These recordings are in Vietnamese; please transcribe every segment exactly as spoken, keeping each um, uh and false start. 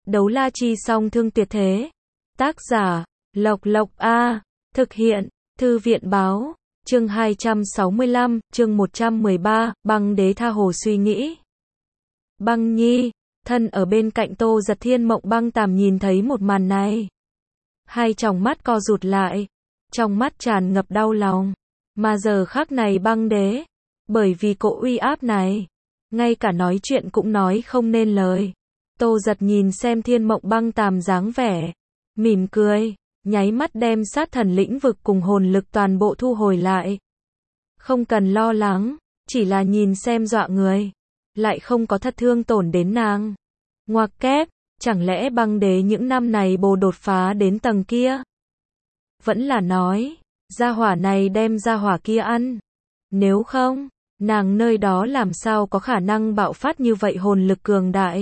Đấu la chi song thương tuyệt thế. Tác giả, Lộc Lộc A. Thực hiện, Thư viện báo. Chương hai trăm sáu mươi lăm, chương một trăm mười ba, Băng Đế tha hồ suy nghĩ. Băng Nhi, thân ở bên cạnh Tô Giật, Thiên Mộng Băng Tàm nhìn thấy một màn này. Hai tròng mắt co rụt lại, trong mắt tràn ngập đau lòng. Mà giờ khắc này Băng Đế, bởi vì cỗ uy áp này, ngay cả nói chuyện cũng nói không nên lời. Tô Giật nhìn xem Thiên Mộng Băng Tàm dáng vẻ, mỉm cười, nháy mắt đem sát thần lĩnh vực cùng hồn lực toàn bộ thu hồi lại. Không cần lo lắng, chỉ là nhìn xem dọa người, lại không có thật thương tổn đến nàng. Ngoặc kép, chẳng lẽ Băng Đế những năm này bồ đột phá đến tầng kia? Vẫn là nói, gia hỏa này đem gia hỏa kia ăn. Nếu không, nàng nơi đó làm sao có khả năng bạo phát như vậy hồn lực cường đại.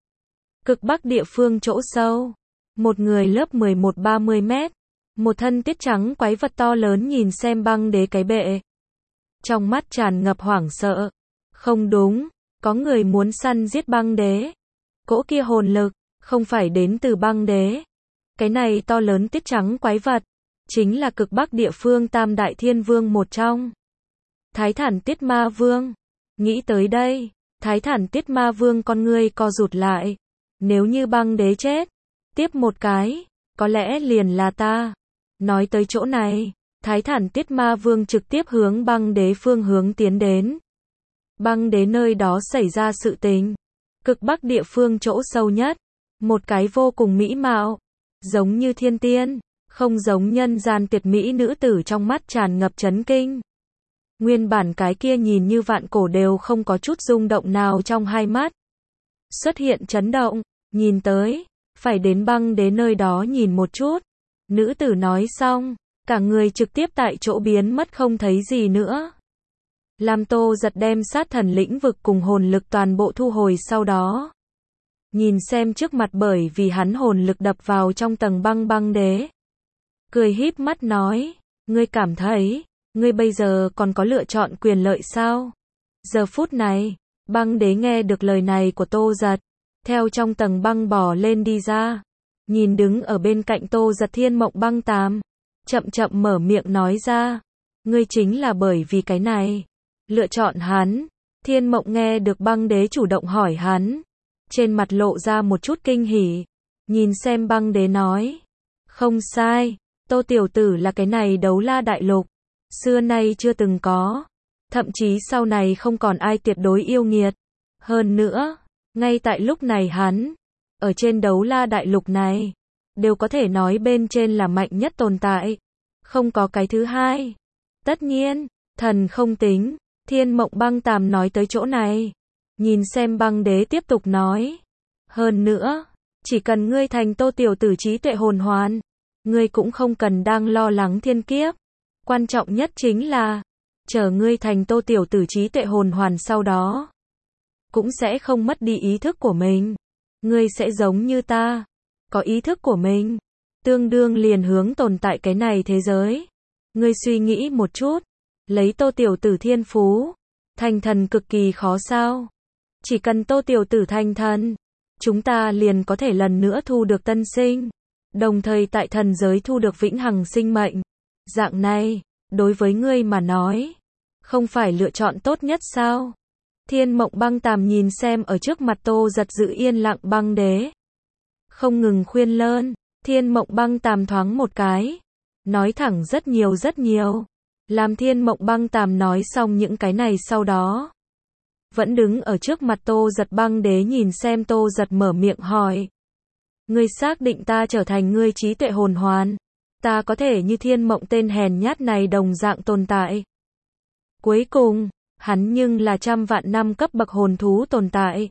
Cực Bắc địa phương chỗ sâu, một người lớp mười một ba mươi mét, một thân tiết trắng quái vật to lớn nhìn xem Băng Đế cái bệ. Trong mắt tràn ngập hoảng sợ. Không đúng, có người muốn săn giết Băng Đế. Cỗ kia hồn lực, không phải đến từ Băng Đế. Cái này to lớn tiết trắng quái vật, chính là Cực Bắc địa phương tam đại thiên vương một trong. Thái Thản Tiết Ma Vương. Nghĩ tới đây, Thái Thản Tiết Ma Vương con ngươi co rụt lại. Nếu như Băng Đế chết, tiếp một cái, có lẽ liền là ta. Nói tới chỗ này, Thái Thản Tiết Ma Vương trực tiếp hướng Băng Đế phương hướng tiến đến. Băng Đế nơi đó xảy ra sự tình. Cực Bắc địa phương chỗ sâu nhất, một cái vô cùng mỹ mạo, giống như thiên tiên, không giống nhân gian tuyệt mỹ nữ tử trong mắt tràn ngập chấn kinh. Nguyên bản cái kia nhìn như vạn cổ đều không có chút rung động nào trong hai mắt. Xuất hiện chấn động, nhìn tới, phải đến Băng Đế nơi đó nhìn một chút. Nữ tử nói xong, cả người trực tiếp tại chỗ biến mất không thấy gì nữa. Làm Tô Giật đem sát thần lĩnh vực cùng hồn lực toàn bộ thu hồi sau đó. Nhìn xem trước mặt bởi vì hắn hồn lực đập vào trong tầng băng Băng Đế. Cười híp mắt nói, ngươi cảm thấy, ngươi bây giờ còn có lựa chọn quyền lợi sao? Giờ phút này, Băng Đế nghe được lời này của Tô Giật, theo trong tầng băng bò lên đi ra. Nhìn đứng ở bên cạnh Tô Giật Thiên Mộng Băng Tàm, chậm chậm mở miệng nói ra, ngươi chính là bởi vì cái này lựa chọn hắn. Thiên Mộng nghe được Băng Đế chủ động hỏi hắn, trên mặt lộ ra một chút kinh hỉ, nhìn xem Băng Đế nói, không sai, Tô tiểu tử là cái này đấu la đại lục, xưa nay chưa từng có, thậm chí sau này không còn ai tuyệt đối yêu nghiệt. Hơn nữa, ngay tại lúc này hắn, ở trên đấu la đại lục này, đều có thể nói bên trên là mạnh nhất tồn tại, không có cái thứ hai. Tất nhiên, thần không tính. Thiên Mộng Băng Tàm nói tới chỗ này, nhìn xem Băng Đế tiếp tục nói, hơn nữa, chỉ cần ngươi thành Tô tiểu tử trí tuệ hồn hoàn, ngươi cũng không cần đang lo lắng thiên kiếp. Quan trọng nhất chính là, chờ ngươi thành Tô tiểu tử trí tuệ hồn hoàn sau đó, cũng sẽ không mất đi ý thức của mình. Ngươi sẽ giống như ta, có ý thức của mình, tương đương liền hướng tồn tại cái này thế giới. Ngươi suy nghĩ một chút, lấy Tô tiểu tử thiên phú, thành thần cực kỳ khó sao? Chỉ cần Tô tiểu tử thành thần, chúng ta liền có thể lần nữa thu được tân sinh, đồng thời tại thần giới thu được vĩnh hằng sinh mệnh. Dạng này, đối với ngươi mà nói, không phải lựa chọn tốt nhất sao? Thiên Mộng Băng Tàm nhìn xem ở trước mặt Tô Giật giữ yên lặng Băng Đế, không ngừng khuyên lơn. Thiên Mộng Băng Tàm thoáng một cái, nói thẳng rất nhiều rất nhiều. Làm Thiên Mộng Băng Tàm nói xong những cái này sau đó, vẫn đứng ở trước mặt Tô Giật. Băng Đế nhìn xem Tô Giật mở miệng hỏi, ngươi xác định ta trở thành ngươi trí tuệ hồn hoàn, ta có thể như Thiên Mộng tên hèn nhát này đồng dạng tồn tại? Cuối cùng, hắn nhưng là trăm vạn năm cấp bậc hồn thú tồn tại.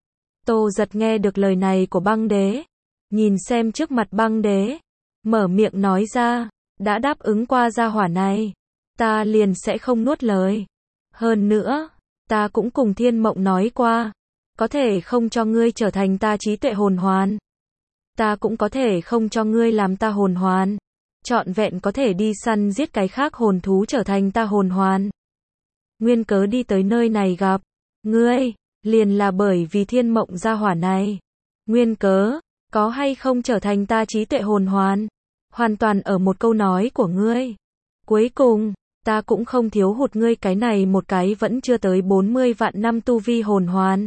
Tô Giật nghe được lời này của Băng Đế, nhìn xem trước mặt Băng Đế, mở miệng nói ra, đã đáp ứng qua gia hỏa này, ta liền sẽ không nuốt lời. Hơn nữa, ta cũng cùng Thiên Mộng nói qua, có thể không cho ngươi trở thành ta trí tuệ hồn hoàn, ta cũng có thể không cho ngươi làm ta hồn hoàn, trọn vẹn có thể đi săn giết cái khác hồn thú trở thành ta hồn hoàn. Nguyên cớ đi tới nơi này gặp ngươi, liền là bởi vì Thiên Mộng gia hỏa này. Nguyên cớ, có hay không trở thành ta trí tuệ hồn hoàn, hoàn toàn ở một câu nói của ngươi. Cuối cùng, ta cũng không thiếu hụt ngươi cái này một cái vẫn chưa tới bốn mươi vạn năm tu vi hồn hoàn.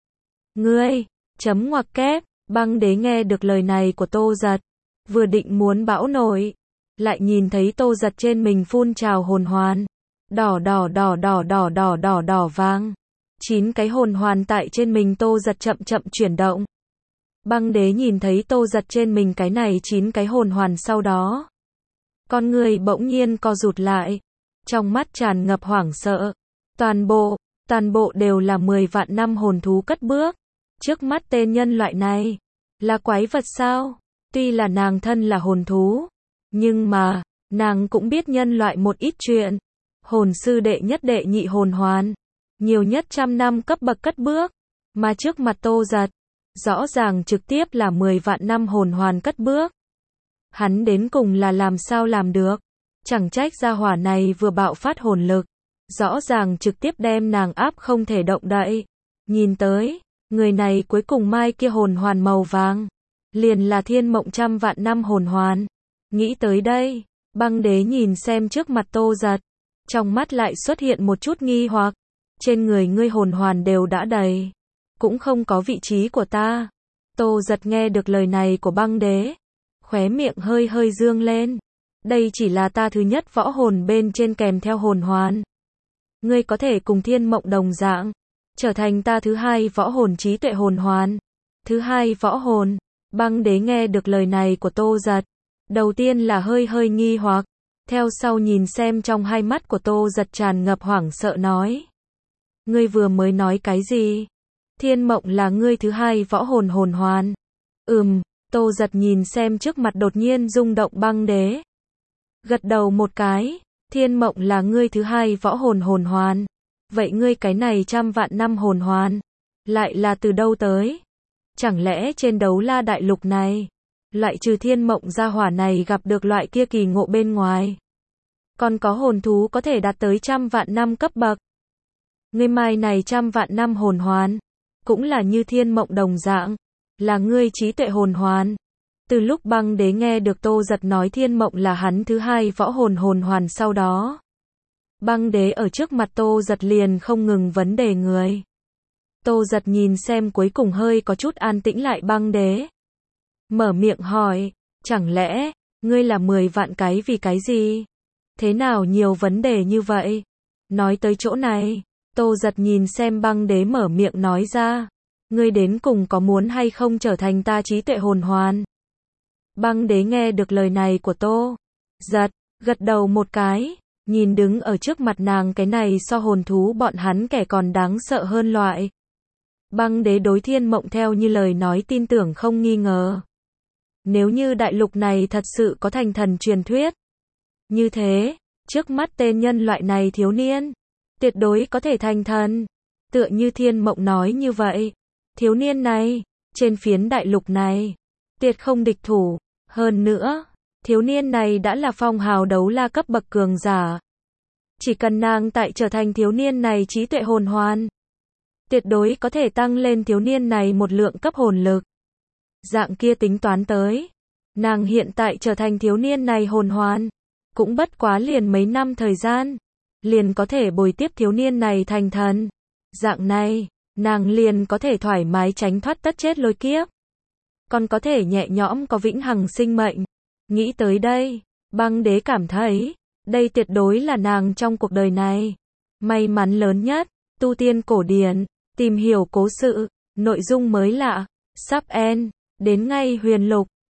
Ngươi, chấm ngoặc kép, băng đế nghe được lời này của Tô Giật, vừa định muốn bão nổi, lại nhìn thấy Tô Giật trên mình phun trào hồn hoàn, đỏ đỏ đỏ đỏ đỏ đỏ đỏ đỏ vàng. Chín cái hồn hoàn tại trên mình Tô Giật chậm chậm chuyển động. Băng đế nhìn thấy Tô Giật trên mình cái này chín cái hồn hoàn sau đó, con người bỗng nhiên co rụt lại, trong mắt tràn ngập hoảng sợ. Toàn bộ, toàn bộ đều là mười vạn năm hồn thú cất bước. Trước mắt tên nhân loại này, là quái vật sao? Tuy là nàng thân là hồn thú, nhưng mà, nàng cũng biết nhân loại một ít chuyện. Hồn sư đệ nhất đệ nhị hồn hoàn, nhiều nhất trăm năm cấp bậc cất bước, mà trước mặt Tô Giật, rõ ràng trực tiếp là mười vạn năm hồn hoàn cất bước. Hắn đến cùng là làm sao làm được? Chẳng trách gia hỏa này vừa bạo phát hồn lực, rõ ràng trực tiếp đem nàng áp không thể động đậy. Nhìn tới, người này cuối cùng mai kia hồn hoàn màu vàng, liền là thiên mộng trăm vạn năm hồn hoàn. Nghĩ tới đây, băng đế nhìn xem trước mặt Tô Giật, trong mắt lại xuất hiện một chút nghi hoặc. Trên người ngươi hồn hoàn đều đã đầy, cũng không có vị trí của ta. Tô Giật nghe được lời này của băng đế, khóe miệng hơi hơi dương lên. Đây chỉ là ta thứ nhất võ hồn bên trên kèm theo hồn hoàn. Ngươi có thể cùng thiên mộng đồng dạng, trở thành ta thứ hai võ hồn trí tuệ hồn hoàn. Thứ hai võ hồn, băng đế nghe được lời này của Tô Giật, đầu tiên là hơi hơi nghi hoặc, theo sau nhìn xem trong hai mắt của Tô Giật tràn ngập hoảng sợ nói. Ngươi vừa mới nói cái gì? Thiên mộng là ngươi thứ hai võ hồn hồn hoàn. Ừm, Tô Giật nhìn xem trước mặt đột nhiên rung động băng đế. Gật đầu một cái, thiên mộng là ngươi thứ hai võ hồn hồn hoàn. Vậy ngươi cái này trăm vạn năm hồn hoàn, lại là từ đâu tới? Chẳng lẽ trên đấu la đại lục này, loại trừ thiên mộng gia hỏa này gặp được loại kia kỳ ngộ bên ngoài, còn có hồn thú có thể đạt tới trăm vạn năm cấp bậc? Ngươi mai này trăm vạn năm hồn hoàn, cũng là như thiên mộng đồng dạng, là ngươi trí tuệ hồn hoàn. Từ lúc băng đế nghe được Tô Giật nói thiên mộng là hắn thứ hai võ hồn hồn hoàn sau đó, băng đế ở trước mặt Tô Giật liền không ngừng vấn đề người. Tô Giật nhìn xem cuối cùng hơi có chút an tĩnh lại băng đế, mở miệng hỏi, chẳng lẽ, ngươi là mười vạn cái vì cái gì? Thế nào nhiều vấn đề như vậy? Nói tới chỗ này, Tô Giật nhìn xem băng đế mở miệng nói ra, ngươi đến cùng có muốn hay không trở thành ta trí tuệ hồn hoàn? Băng đế nghe được lời này của Tô Giật, gật đầu một cái, nhìn đứng ở trước mặt nàng cái này so hồn thú bọn hắn kẻ còn đáng sợ hơn loại. Băng đế đối thiên mộng theo như lời nói tin tưởng không nghi ngờ. Nếu như đại lục này thật sự có thành thần truyền thuyết, như thế, trước mắt tên nhân loại này thiếu niên, tuyệt đối có thể thành thần. Tựa như thiên mộng nói như vậy, thiếu niên này, trên phiến đại lục này, tuyệt không địch thủ. Hơn nữa, thiếu niên này đã là phong hào đấu la cấp bậc cường giả. Chỉ cần nàng tại trở thành thiếu niên này trí tuệ hồn hoàn, tuyệt đối có thể tăng lên thiếu niên này một lượng cấp hồn lực. Dạng kia tính toán tới, nàng hiện tại trở thành thiếu niên này hồn hoàn, cũng bất quá liền mấy năm thời gian, liền có thể bồi tiếp thiếu niên này thành thần. Dạng này, nàng liền có thể thoải mái tránh thoát tất chết lôi kiếp, còn có thể nhẹ nhõm có vĩnh hằng sinh mệnh. Nghĩ tới đây, băng đế cảm thấy, đây tuyệt đối là nàng trong cuộc đời này may mắn lớn nhất. Tu tiên cổ điển, tìm hiểu cố sự, nội dung mới lạ, sắp end, đến ngay huyền lục.